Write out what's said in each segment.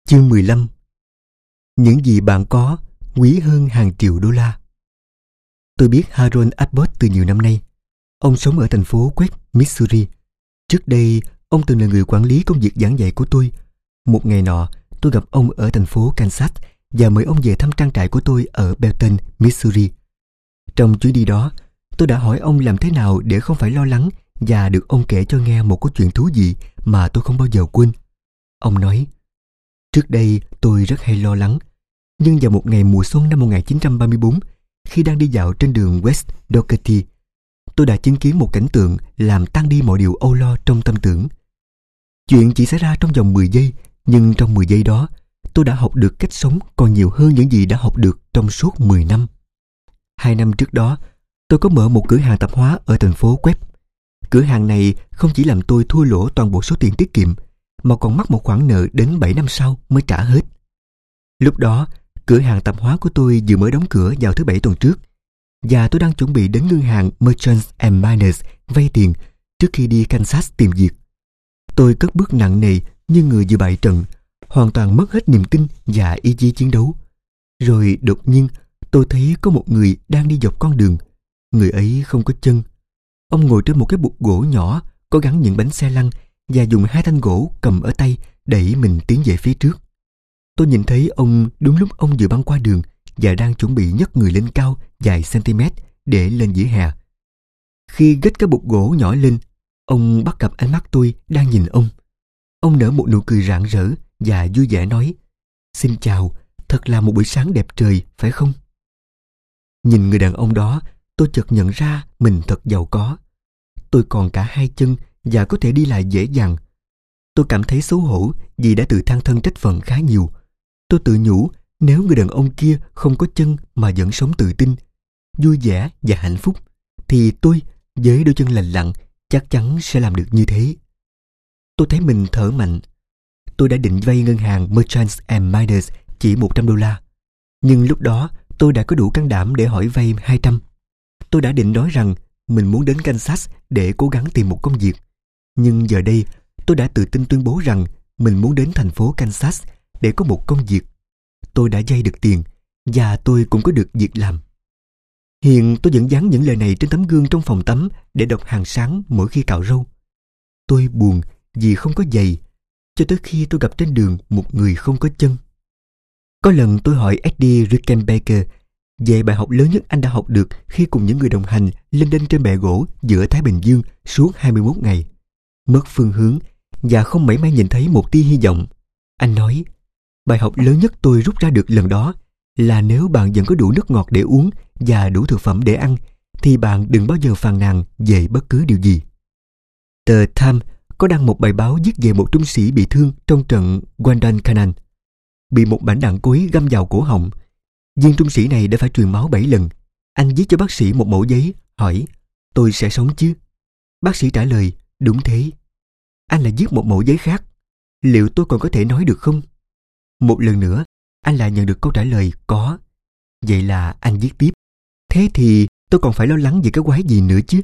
Chương 15. Những gì bạn có quý hơn hàng triệu đô la. Tôi biết Harold Abbott từ nhiều năm nay. Ông sống ở thành phố Quest, Missouri. Trước đây, ông từng là người quản lý công việc giảng dạy của tôi. Một ngày nọ, tôi gặp ông ở thành phố Kansas và mời ông về thăm trang trại của tôi ở Belton, Missouri. Trong chuyến đi đó, tôi đã hỏi ông làm thế nào để không phải lo lắng, và được ông kể cho nghe một câu chuyện thú vị mà tôi không bao giờ quên. Ông nói: trước đây tôi rất hay lo lắng, nhưng vào một ngày mùa xuân năm 1934, khi đang đi dạo trên đường West Dougherty, tôi đã chứng kiến một cảnh tượng làm tan đi mọi điều âu lo trong tâm tưởng. Chuyện chỉ xảy ra trong vòng 10 giây, nhưng trong 10 giây đó, tôi đã học được cách sống còn nhiều hơn những gì đã học được trong suốt 10 năm. 2 năm trước đó, tôi có mở một cửa hàng tạp hóa ở thành phố Quest. Cửa hàng này không chỉ làm tôi thua lỗ toàn bộ số tiền tiết kiệm, mà còn mắc một khoản nợ đến 7 năm sau mới trả hết. Lúc đó, cửa hàng tạp hóa của tôi vừa mới đóng cửa vào thứ Bảy tuần trước, và tôi đang chuẩn bị đến ngân hàng Merchants and Miners vay tiền trước khi đi Kansas tìm việc. Tôi cất bước nặng nề như người vừa bại trận, hoàn toàn mất hết niềm tin và ý chí chiến đấu. Rồi đột nhiên, tôi thấy có một người đang đi dọc con đường. Người ấy không có chân. Ông ngồi trên một cái bục gỗ nhỏ có gắn những bánh xe lăn và dùng 2 thanh gỗ cầm ở tay đẩy mình tiến về phía trước. Tôi nhìn thấy ông đúng lúc ông vừa băng qua đường và đang chuẩn bị nhấc người lên cao vài cm để lên vỉa hè. Khi gết cái bục gỗ nhỏ lên, ông bắt gặp ánh mắt tôi đang nhìn ông. Ông nở một nụ cười rạng rỡ và vui vẻ nói: "Xin chào, thật là một buổi sáng đẹp trời, phải không?" Nhìn người đàn ông đó, tôi chợt nhận ra mình thật giàu có. Tôi còn cả 2 chân và có thể đi lại dễ dàng. Tôi cảm thấy xấu hổ vì đã tự than thân trách phận khá nhiều. Tôi tự nhủ, nếu người đàn ông kia không có chân mà vẫn sống tự tin, vui vẻ và hạnh phúc, thì tôi, với đôi chân lành lặn, chắc chắn sẽ làm được như thế. Tôi thấy mình thở mạnh. Tôi đã định vay ngân hàng Merchants and Miners chỉ 100 đô la. Nhưng lúc đó, tôi đã có đủ can đảm để hỏi vay 200. Tôi đã định nói rằng mình muốn đến Kansas để cố gắng tìm một công việc. Nhưng giờ đây, tôi đã tự tin tuyên bố rằng mình muốn đến thành phố Kansas để có một công việc. Tôi đã vay được tiền và tôi cũng có được việc làm. Hiện tôi vẫn dán những lời này trên tấm gương trong phòng tắm để đọc hàng sáng mỗi khi cạo râu. Tôi buồn vì không có giày, cho tới khi tôi gặp trên đường một người không có chân. Có lần tôi hỏi Eddie Rickenbacker về bài học lớn nhất anh đã học được khi cùng những người đồng hành lênh đênh trên bè gỗ giữa Thái Bình Dương suốt 21 ngày. Mất phương hướng và không mảy may nhìn thấy một tia hy vọng. Anh nói: bài học lớn nhất tôi rút ra được lần đó là nếu bạn vẫn có đủ nước ngọt để uống và đủ thực phẩm để ăn, thì bạn đừng bao giờ phàn nàn về bất cứ điều gì. Tờ Time có đăng một bài báo viết về một trung sĩ bị thương trong trận Guadalcanal, bị một bảnh đạn cối găm vào cổ họng. Viên trung sĩ này đã phải truyền máu 7 lần. Anh viết cho bác sĩ một mẩu giấy, hỏi: tôi sẽ sống chứ? Bác sĩ trả lời: đúng thế. Anh lại viết một mẩu giấy khác: liệu tôi còn có thể nói được không? Một lần nữa, anh lại nhận được câu trả lời: có. Vậy là anh viết tiếp: thế thì tôi còn phải lo lắng về cái quái gì nữa chứ?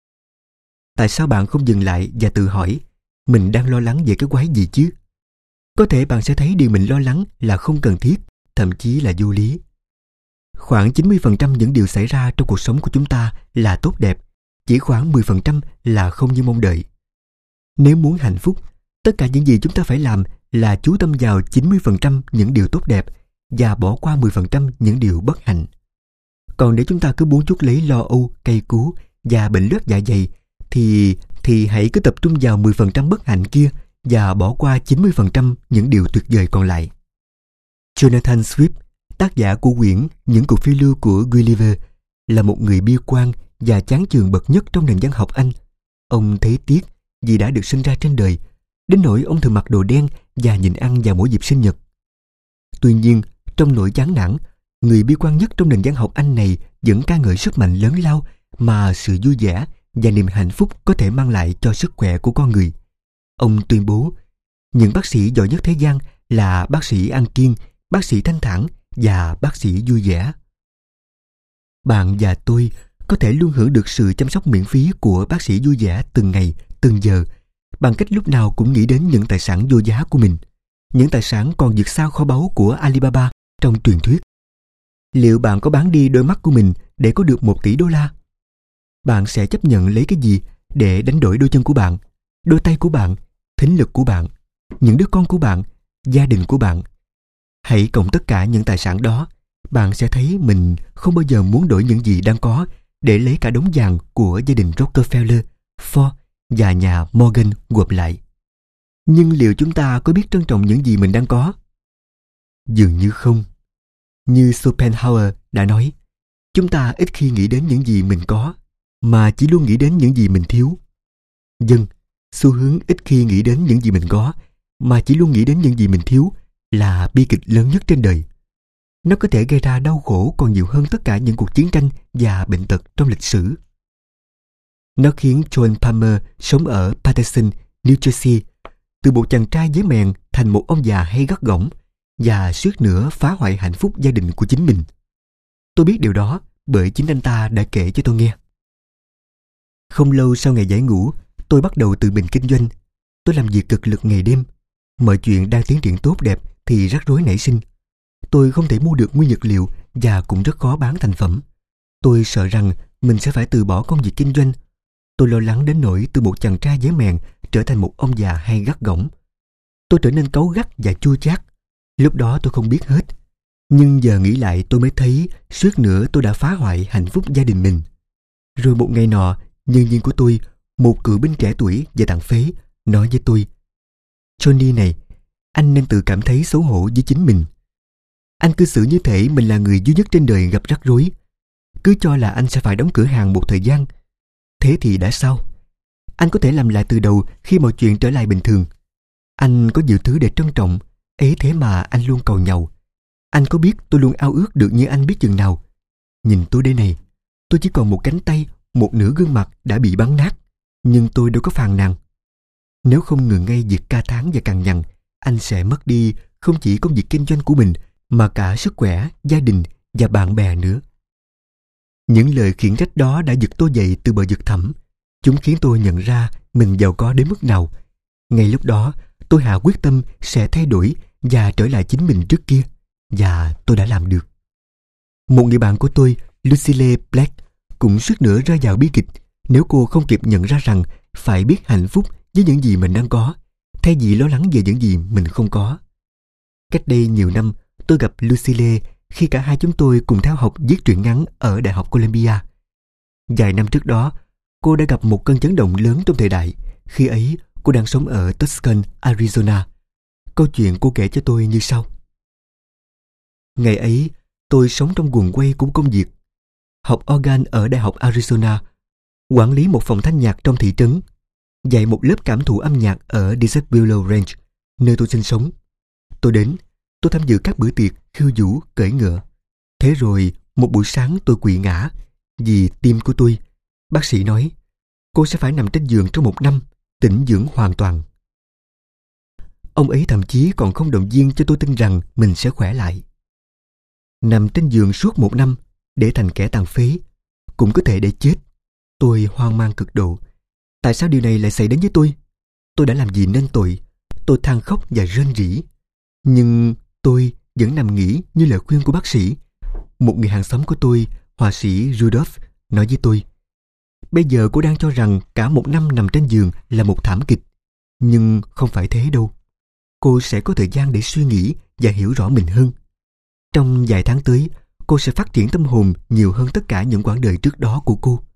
Tại sao bạn không dừng lại và tự hỏi mình đang lo lắng về cái quái gì chứ? Có thể bạn sẽ thấy điều mình lo lắng là không cần thiết, thậm chí là vô lý. Khoảng 90% những điều xảy ra trong cuộc sống của chúng ta là tốt đẹp, chỉ khoảng 10% là không như mong đợi. Nếu muốn hạnh phúc, tất cả những gì chúng ta phải làm là chú tâm vào 90% những điều tốt đẹp và bỏ qua 10% những điều bất hạnh. Còn nếu chúng ta cứ muốn chuốc lấy lo âu, cay cú và bệnh loét dạ dày, thì hãy cứ tập trung vào 10% bất hạnh kia và bỏ qua 90% những điều tuyệt vời còn lại. Jonathan Swift, tác giả của quyển Những cuộc phiêu lưu của Gulliver, là một người bi quan và chán chường bậc nhất trong nền văn học Anh. Ông thấy tiếc vì đã được sinh ra trên đời, đến nỗi ông thường mặc đồ đen và nhịn ăn vào mỗi dịp sinh nhật. Tuy nhiên, trong nỗi chán nản, người bi quan nhất trong nền văn học Anh này vẫn ca ngợi sức mạnh lớn lao mà sự vui vẻ và niềm hạnh phúc có thể mang lại cho sức khỏe của con người. Ông tuyên bố, những bác sĩ giỏi nhất thế gian là bác sĩ ăn kiêng, bác sĩ thanh thản và bác sĩ vui vẻ. Bạn và tôi có thể luôn hưởng được sự chăm sóc miễn phí của bác sĩ vui vẻ từng ngày, từng giờ, bằng cách lúc nào cũng nghĩ đến những tài sản vô giá của mình. những tài sản còn vượt xa kho báu của Alibaba trong truyền thuyết. Liệu bạn có bán đi đôi mắt của mình để có được 1 tỷ đô la? Bạn sẽ chấp nhận lấy cái gì để đánh đổi đôi chân của bạn, đôi tay của bạn, thính lực của bạn, những đứa con của bạn, gia đình của bạn? Hãy cộng tất cả những tài sản đó, bạn sẽ thấy mình không bao giờ muốn đổi những gì đang có để lấy cả đống vàng của gia đình Rockefeller, Ford và nhà Morgan gộp lại. Nhưng liệu chúng ta có biết trân trọng những gì mình đang có? Dường như không. Như Schopenhauer đã nói, chúng ta ít khi nghĩ đến những gì mình có, mà chỉ luôn nghĩ đến những gì mình thiếu. Dân, xu hướng ít khi nghĩ đến những gì mình có, mà chỉ luôn nghĩ đến những gì mình thiếu là bi kịch lớn nhất trên đời. Nó có thể gây ra đau khổ còn nhiều hơn tất cả những cuộc chiến tranh và bệnh tật trong lịch sử. Nó khiến John Palmer sống ở Paterson, New Jersey, từ một chàng trai dế mèn thành một ông già hay gắt gỏng và suýt nữa phá hoại hạnh phúc gia đình của chính mình. Tôi biết điều đó bởi chính anh ta đã kể cho tôi nghe. Không lâu sau ngày giải ngũ, tôi bắt đầu tự mình kinh doanh. Tôi làm việc cực lực ngày đêm. Mọi chuyện đang tiến triển tốt đẹp thì rắc rối nảy sinh. Tôi không thể mua được nguyên vật liệu và cũng rất khó bán thành phẩm. Tôi sợ rằng mình sẽ phải từ bỏ công việc kinh doanh. Tôi lo lắng đến nỗi từ một chàng trai dế mèn trở thành một ông già hay gắt gỏng. Tôi trở nên cáu gắt và chua chát. Lúc đó tôi không biết hết. Nhưng giờ nghĩ lại tôi mới thấy suýt nữa tôi đã phá hoại hạnh phúc gia đình mình. Rồi một ngày nọ, nhân viên của tôi, một cựu binh trẻ tuổi và tàn phế, nói với tôi: Johnny này, anh nên tự cảm thấy xấu hổ với chính mình. Anh cư xử như thể mình là người duy nhất trên đời gặp rắc rối. Cứ cho là anh sẽ phải đóng cửa hàng một thời gian. Thế thì đã sao? Anh có thể làm lại từ đầu khi mọi chuyện trở lại bình thường. Anh có nhiều thứ để trân trọng, ấy thế mà anh luôn cầu nhàu. Anh có biết tôi luôn ao ước được như anh biết chừng nào? Nhìn tôi đây này, tôi chỉ còn một cánh tay, một nửa gương mặt đã bị bắn nát, nhưng tôi đâu có phàn nàn. Nếu không ngừng ngay việc ca thán và cằn nhằn, anh sẽ mất đi không chỉ công việc kinh doanh của mình mà cả sức khỏe, gia đình và bạn bè nữa. Những lời khiển trách đó đã giật tôi dậy từ bờ vực thẳm. Chúng khiến tôi nhận ra mình giàu có đến mức nào. Ngay lúc đó, tôi hạ quyết tâm sẽ thay đổi và trở lại chính mình trước kia. Và tôi đã làm được. Một người bạn của tôi, Lucille Black, cũng suýt nữa rơi vào bi kịch nếu cô không kịp nhận ra rằng phải biết hạnh phúc với những gì mình đang có, thay vì lo lắng về những gì mình không có. Cách đây nhiều năm, tôi gặp Lucille khi cả hai chúng tôi cùng theo học viết truyện ngắn ở Đại học Columbia. Vài năm trước đó, cô đã gặp một cơn chấn động lớn trong thời đại. Khi ấy, cô đang sống ở Tucson, Arizona. Câu chuyện cô kể cho tôi như sau. Ngày ấy, tôi sống trong guồng quay của công việc. Học organ ở Đại học Arizona, quản lý một phòng thanh nhạc trong thị trấn, dạy một lớp cảm thụ âm nhạc ở Desert Willow Range, nơi tôi sinh sống. Tôi tham dự các bữa tiệc, khiêu vũ, cưỡi ngựa. Thế rồi, một buổi sáng tôi quỵ ngã vì tim của tôi. Bác sĩ nói, cô sẽ phải nằm trên giường trong 1 năm, tĩnh dưỡng hoàn toàn. Ông ấy thậm chí còn không động viên cho tôi tin rằng mình sẽ khỏe lại. Nằm trên giường suốt 1 năm, để thành kẻ tàn phế, cũng có thể để chết. Tôi hoang mang cực độ. Tại sao điều này lại xảy đến với tôi? Tôi đã làm gì nên tội? Tôi than khóc và rên rỉ. Nhưng tôi vẫn nằm nghỉ như lời khuyên của bác sĩ. Một người hàng xóm của tôi, họa sĩ Rudolph, nói với tôi, bây giờ cô đang cho rằng cả 1 năm nằm trên giường là một thảm kịch. Nhưng không phải thế đâu. Cô sẽ có thời gian để suy nghĩ và hiểu rõ mình hơn. Trong vài tháng tới, cô sẽ phát triển tâm hồn nhiều hơn tất cả những quãng đời trước đó của cô.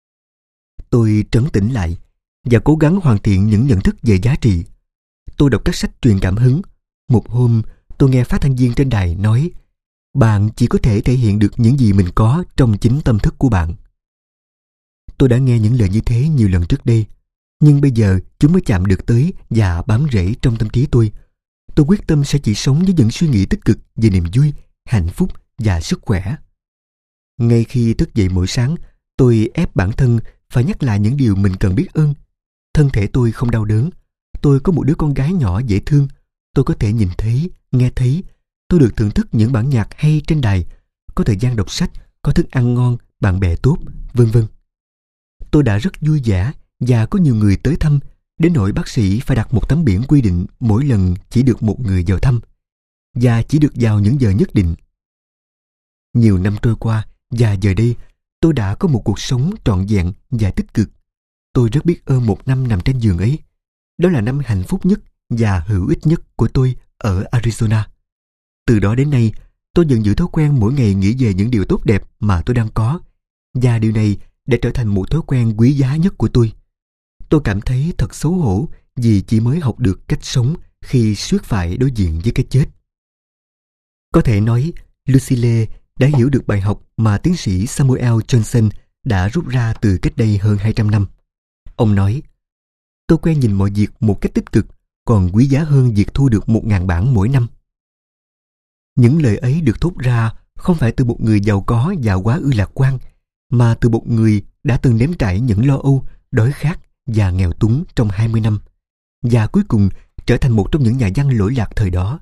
Tôi trấn tĩnh lại và cố gắng hoàn thiện những nhận thức về giá trị. Tôi đọc các sách truyền cảm hứng. Một hôm, tôi nghe phát thanh viên trên đài nói, bạn chỉ có thể thể hiện được những gì mình có trong chính tâm thức của bạn. Tôi đã nghe những lời như thế nhiều lần trước đây, nhưng bây giờ chúng mới chạm được tới và bám rễ trong tâm trí tôi. Tôi quyết tâm sẽ chỉ sống với những suy nghĩ tích cực về niềm vui, hạnh phúc và sức khỏe. Ngay khi thức dậy mỗi sáng, tôi ép bản thân phải nhắc lại những điều mình cần biết ơn. Thân thể tôi không đau đớn. Tôi có một đứa con gái nhỏ dễ thương. Tôi có thể nhìn thấy, nghe thấy. Tôi được thưởng thức những bản nhạc hay trên đài. Có thời gian đọc sách, có thức ăn ngon, bạn bè tốt, vân vân. Tôi đã rất vui vẻ và có nhiều người tới thăm. đến nỗi bác sĩ phải đặt một tấm biển quy định mỗi lần chỉ được một người vào thăm, và chỉ được vào những giờ nhất định. Nhiều năm trôi qua, và giờ đây tôi đã có một cuộc sống trọn vẹn và tích cực. Tôi rất biết ơn một năm nằm trên giường ấy. Đó là năm hạnh phúc nhất và hữu ích nhất của tôi ở Arizona. Từ đó đến nay, tôi vẫn giữ thói quen mỗi ngày nghĩ về những điều tốt đẹp mà tôi đang có, và điều này đã trở thành một thói quen quý giá nhất của tôi. Tôi cảm thấy thật xấu hổ vì chỉ mới học được cách sống khi suýt phải đối diện với cái chết. Có thể nói, Lucille đã hiểu được bài học mà tiến sĩ Samuel Johnson đã rút ra từ cách đây hơn 200 năm. Ông nói, tôi quen nhìn mọi việc một cách tích cực, còn quý giá hơn việc thu được 1.000 bảng mỗi năm. Những lời ấy được thốt ra không phải từ một người giàu có và quá ư lạc quan, mà từ một người đã từng nếm trải những lo âu, đói khát và nghèo túng trong 20 năm, và cuối cùng trở thành một trong những nhà văn lỗi lạc thời đó.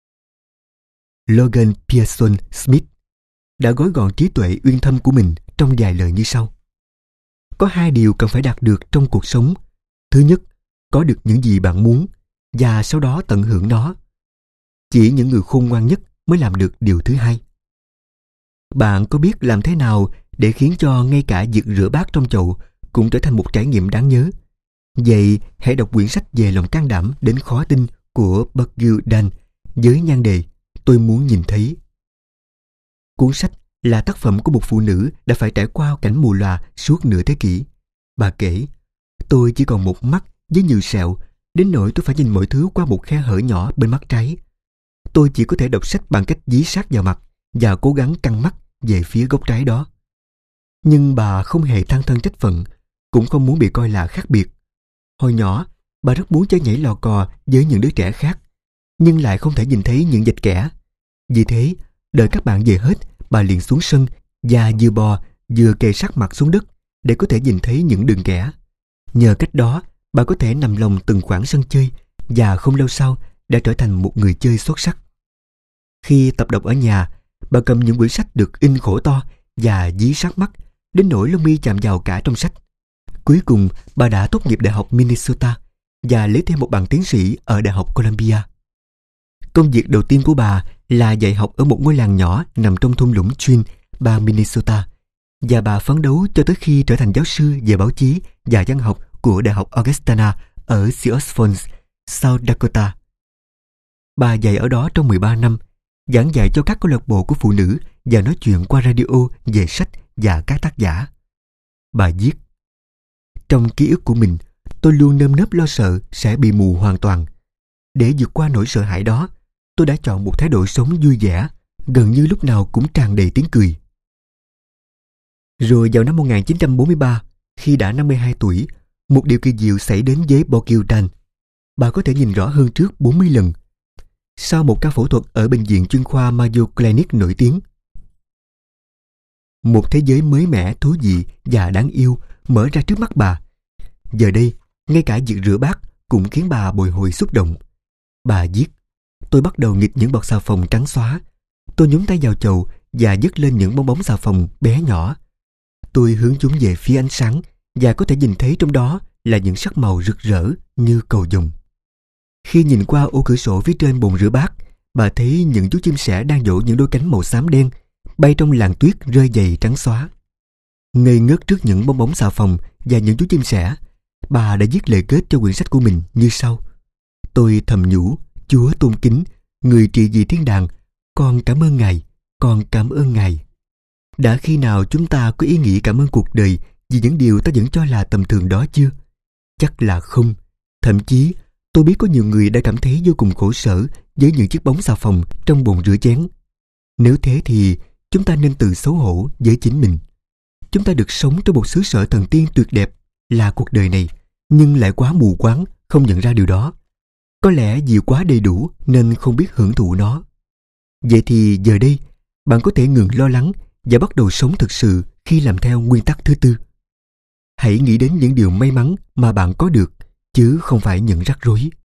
Logan Pearson Smith đã gói gọn trí tuệ uyên thâm của mình trong vài lời như sau. Có 2 điều cần phải đạt được trong cuộc sống. Thứ nhất, có được những gì bạn muốn, và sau đó tận hưởng nó. Chỉ những người khôn ngoan nhất mới làm được điều thứ hai. Bạn có biết làm thế nào để khiến cho ngay cả việc rửa bát trong chậu cũng trở thành một trải nghiệm đáng nhớ? Vậy hãy đọc quyển sách về lòng can đảm đến khó tin của Bergil Dan với nhan đề Tôi muốn nhìn thấy. Cuốn sách là tác phẩm của một phụ nữ đã phải trải qua cảnh mù lòa suốt nửa thế kỷ. Bà kể, tôi chỉ còn một mắt với nhiều sẹo, đến nỗi tôi phải nhìn mọi thứ qua một khe hở nhỏ bên mắt trái. Tôi chỉ có thể đọc sách bằng cách dí sát vào mặt và cố gắng căng mắt về phía góc trái đó. Nhưng bà không hề than thân trách phận, cũng không muốn bị coi là khác biệt. Hồi nhỏ, bà rất muốn chơi nhảy lò cò với những đứa trẻ khác, nhưng lại không thể nhìn thấy những vệt kẻ. Vì thế, đợi các bạn về hết, bà liền xuống sân và vừa bò vừa kề sát mặt xuống đất để có thể nhìn thấy những đường kẻ. Nhờ cách đó, bà có thể nằm lòng từng khoảng sân chơi, và không lâu sau đã trở thành một người chơi xuất sắc. Khi tập đọc ở nhà, bà cầm những quyển sách được in khổ to và dí sát mắt, đến nỗi lông mi chạm vào cả trong sách. Cuối cùng, bà đã tốt nghiệp Đại học Minnesota và lấy thêm một bằng tiến sĩ ở Đại học Columbia. Công việc đầu tiên của bà là dạy học ở một ngôi làng nhỏ nằm trong thung lũng Twin, bang Minnesota, và bà phấn đấu cho tới khi trở thành giáo sư về báo chí và văn học của Đại học Augustana ở Sioux Falls, South Dakota. Bà dạy ở đó trong 13 năm, giảng dạy cho các câu lạc bộ của phụ nữ và nói chuyện qua radio về sách và các tác giả. Bà viết, trong ký ức của mình, tôi luôn nơm nớp lo sợ sẽ bị mù hoàn toàn. Để vượt qua nỗi sợ hãi đó, tôi đã chọn một thái độ sống vui vẻ, gần như lúc nào cũng tràn đầy tiếng cười. Rồi vào năm 1943, khi đã 52 tuổi, một điều kỳ diệu xảy đến với Bergil Dan. Bà có thể nhìn rõ hơn trước 40 lần. Sau một ca phẫu thuật ở bệnh viện chuyên khoa Mayo Clinic nổi tiếng, một thế giới mới mẻ, thú vị và đáng yêu mở ra trước mắt bà. Giờ đây, ngay cả việc rửa bát cũng khiến bà bồi hồi xúc động. Bà viết, tôi bắt đầu nghịch những bọt xà phòng trắng xóa. Tôi nhúng tay vào chậu và vứt lên những bong bóng xà phòng bé nhỏ. Tôi hướng chúng về phía ánh sáng và có thể nhìn thấy trong đó là những sắc màu rực rỡ như cầu vồng. Khi nhìn qua ô cửa sổ phía trên bồn rửa bát, bà thấy những chú chim sẻ đang vỗ những đôi cánh màu xám đen bay trong làn tuyết rơi dày trắng xóa. Ngây ngất trước những bong bóng xà phòng và những chú chim sẻ, bà đã viết lời kết cho quyển sách của mình như sau: Tôi thầm nhủ, Chúa tôn kính, người trị vì thiên đàng, con cảm ơn Ngài, con cảm ơn Ngài. Đã khi nào chúng ta có ý nghĩ cảm ơn cuộc đời vì những điều ta vẫn cho là tầm thường đó chưa? Chắc là không. Thậm chí, tôi biết có nhiều người đã cảm thấy vô cùng khổ sở với những chiếc bóng xà phòng trong bồn rửa chén. Nếu thế thì chúng ta nên tự xấu hổ với chính mình. Chúng ta được sống trong một xứ sở thần tiên tuyệt đẹp là cuộc đời này, nhưng lại quá mù quáng không nhận ra điều đó. Có lẽ vì quá đầy đủ nên không biết hưởng thụ nó. Vậy thì giờ đây, bạn có thể ngừng lo lắng và bắt đầu sống thực sự khi làm theo nguyên tắc thứ tư. Hãy nghĩ đến những điều may mắn mà bạn có được, chứ không phải những rắc rối.